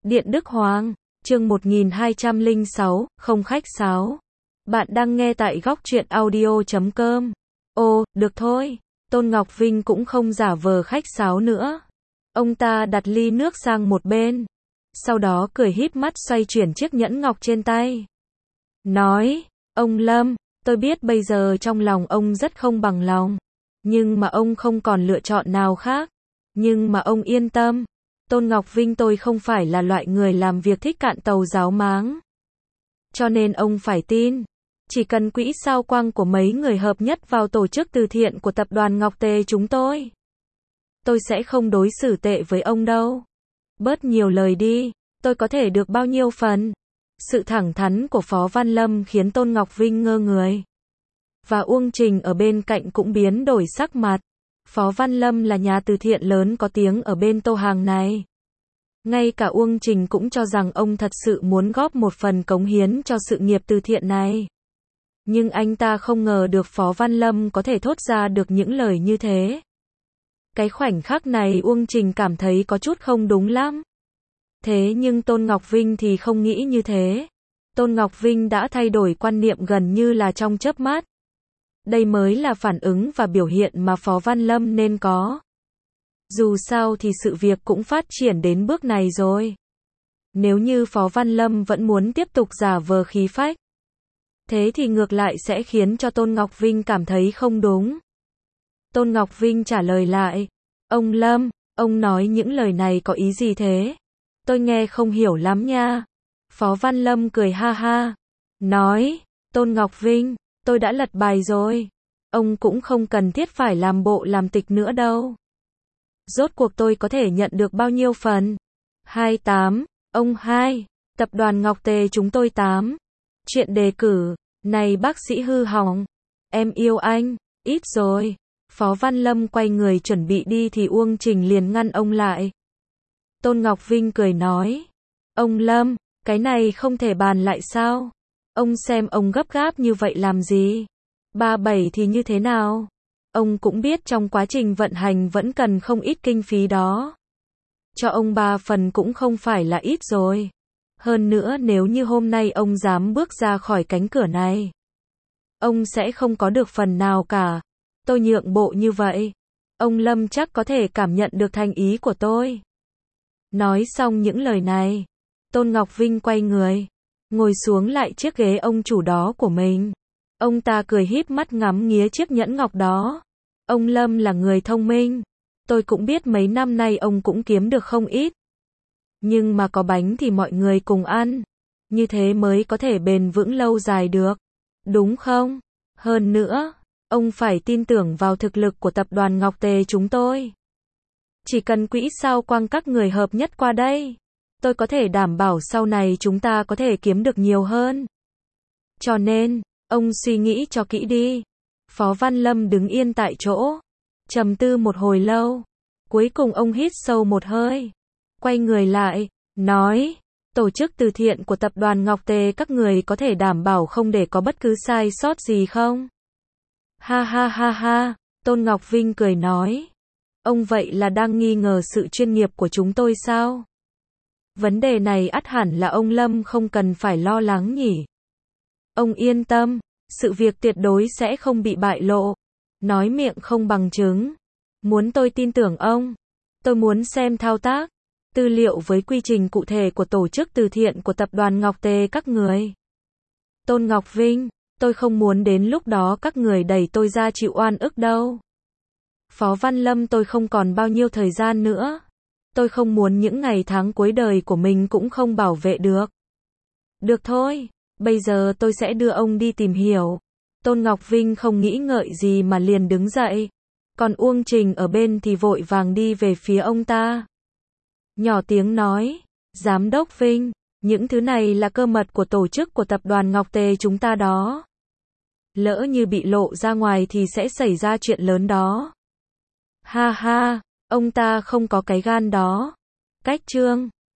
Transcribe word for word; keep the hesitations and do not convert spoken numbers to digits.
Điện Đức Hoàng, chương một nghìn hai trăm lẻ sáu, không khách sáo. Bạn đang nghe tại góc truyện audio chấm com. Ồ, được thôi. Tôn Ngọc Vinh cũng không giả vờ khách sáo nữa. Ông ta đặt ly nước sang một bên. Sau đó cười híp mắt xoay chuyển chiếc nhẫn ngọc trên tay. Nói, ông Lâm, tôi biết bây giờ trong lòng ông rất không bằng lòng. Nhưng mà ông không còn lựa chọn nào khác. Nhưng mà ông yên tâm. Tôn Ngọc Vinh tôi không phải là loại người làm việc thích cạn tàu ráo máng. Cho nên ông phải tin. Chỉ cần quỹ sao quang của mấy người hợp nhất vào tổ chức từ thiện của tập đoàn Ngọc Tề chúng tôi. Tôi sẽ không đối xử tệ với ông đâu. Bớt nhiều lời đi, tôi có thể được bao nhiêu phần. Sự thẳng thắn của Phó Văn Lâm khiến Tôn Ngọc Vinh ngơ người. Và Uông Trình ở bên cạnh cũng biến đổi sắc mặt. Phó Văn Lâm là nhà từ thiện lớn có tiếng ở bên Tô Hàng này. Ngay cả Uông Trình cũng cho rằng ông thật sự muốn góp một phần cống hiến cho sự nghiệp từ thiện này. Nhưng anh ta không ngờ được Phó Văn Lâm có thể thốt ra được những lời như thế. Cái khoảnh khắc này Uông Trình cảm thấy có chút không đúng lắm. Thế nhưng Tôn Ngọc Vinh thì không nghĩ như thế. Tôn Ngọc Vinh đã thay đổi quan niệm gần như là trong chớp mắt. Đây mới là phản ứng và biểu hiện mà Phó Văn Lâm nên có. Dù sao thì sự việc cũng phát triển đến bước này rồi. Nếu như Phó Văn Lâm vẫn muốn tiếp tục giả vờ khí phách, thế thì ngược lại sẽ khiến cho Tôn Ngọc Vinh cảm thấy không đúng. Tôn Ngọc Vinh trả lời lại, ông Lâm, ông nói những lời này có ý gì thế? Tôi nghe không hiểu lắm nha. Phó Văn Lâm cười ha ha, nói, Tôn Ngọc Vinh, tôi đã lật bài rồi. Ông cũng không cần thiết phải làm bộ làm tịch nữa đâu. Rốt cuộc tôi có thể nhận được bao nhiêu phần? hai mươi tám, ông hai, tập đoàn Ngọc Tề chúng tôi tám. Chuyện đề cử, này bác sĩ hư hỏng, em yêu anh, ít rồi. Phó Văn Lâm quay người chuẩn bị đi thì Uông Trình liền ngăn ông lại. Tôn Ngọc Vinh cười nói, ông Lâm, cái này không thể bàn lại sao? Ông xem ông gấp gáp như vậy làm gì? ba bảy thì như thế nào? Ông cũng biết trong quá trình vận hành vẫn cần không ít kinh phí đó. Cho ông ba phần cũng không phải là ít rồi. Hơn nữa nếu như hôm nay ông dám bước ra khỏi cánh cửa này, ông sẽ không có được phần nào cả. Tôi nhượng bộ như vậy. Ông Lâm chắc có thể cảm nhận được thành ý của tôi. Nói xong những lời này, Tôn Ngọc Vinh quay người, ngồi xuống lại chiếc ghế ông chủ đó của mình. Ông ta cười híp mắt ngắm nghía chiếc nhẫn ngọc đó. Ông Lâm là người thông minh. Tôi cũng biết mấy năm nay ông cũng kiếm được không ít. Nhưng mà có bánh thì mọi người cùng ăn. Như thế mới có thể bền vững lâu dài được. Đúng không? Hơn nữa, ông phải tin tưởng vào thực lực của tập đoàn Ngọc Tề chúng tôi. Chỉ cần quỹ sao quang các người hợp nhất qua đây, tôi có thể đảm bảo sau này chúng ta có thể kiếm được nhiều hơn. Cho nên, ông suy nghĩ cho kỹ đi. Phó Văn Lâm đứng yên tại chỗ, trầm tư một hồi lâu. Cuối cùng ông hít sâu một hơi, quay người lại, nói, tổ chức từ thiện của tập đoàn Ngọc Tề các người có thể đảm bảo không để có bất cứ sai sót gì không? Ha ha ha ha, Tôn Ngọc Vinh cười nói, ông vậy là đang nghi ngờ sự chuyên nghiệp của chúng tôi sao? Vấn đề này ắt hẳn là ông Lâm không cần phải lo lắng nhỉ? Ông yên tâm, sự việc tuyệt đối sẽ không bị bại lộ. Nói miệng không bằng chứng. Muốn tôi tin tưởng ông, tôi muốn xem thao tác, tư liệu với quy trình cụ thể của tổ chức từ thiện của tập đoàn Ngọc Tề các người. Tôn Ngọc Vinh, tôi không muốn đến lúc đó các người đẩy tôi ra chịu oan ức đâu. Phó Văn Lâm tôi không còn bao nhiêu thời gian nữa. Tôi không muốn những ngày tháng cuối đời của mình cũng không bảo vệ được. Được thôi, bây giờ tôi sẽ đưa ông đi tìm hiểu. Tôn Ngọc Vinh không nghĩ ngợi gì mà liền đứng dậy. Còn Uông Trình ở bên thì vội vàng đi về phía ông ta. Nhỏ tiếng nói, Giám đốc Vinh, những thứ này là cơ mật của tổ chức của tập đoàn Ngọc Tề chúng ta đó. Lỡ như bị lộ ra ngoài thì sẽ xảy ra chuyện lớn đó. Ha ha, ông ta không có cái gan đó. Cách chương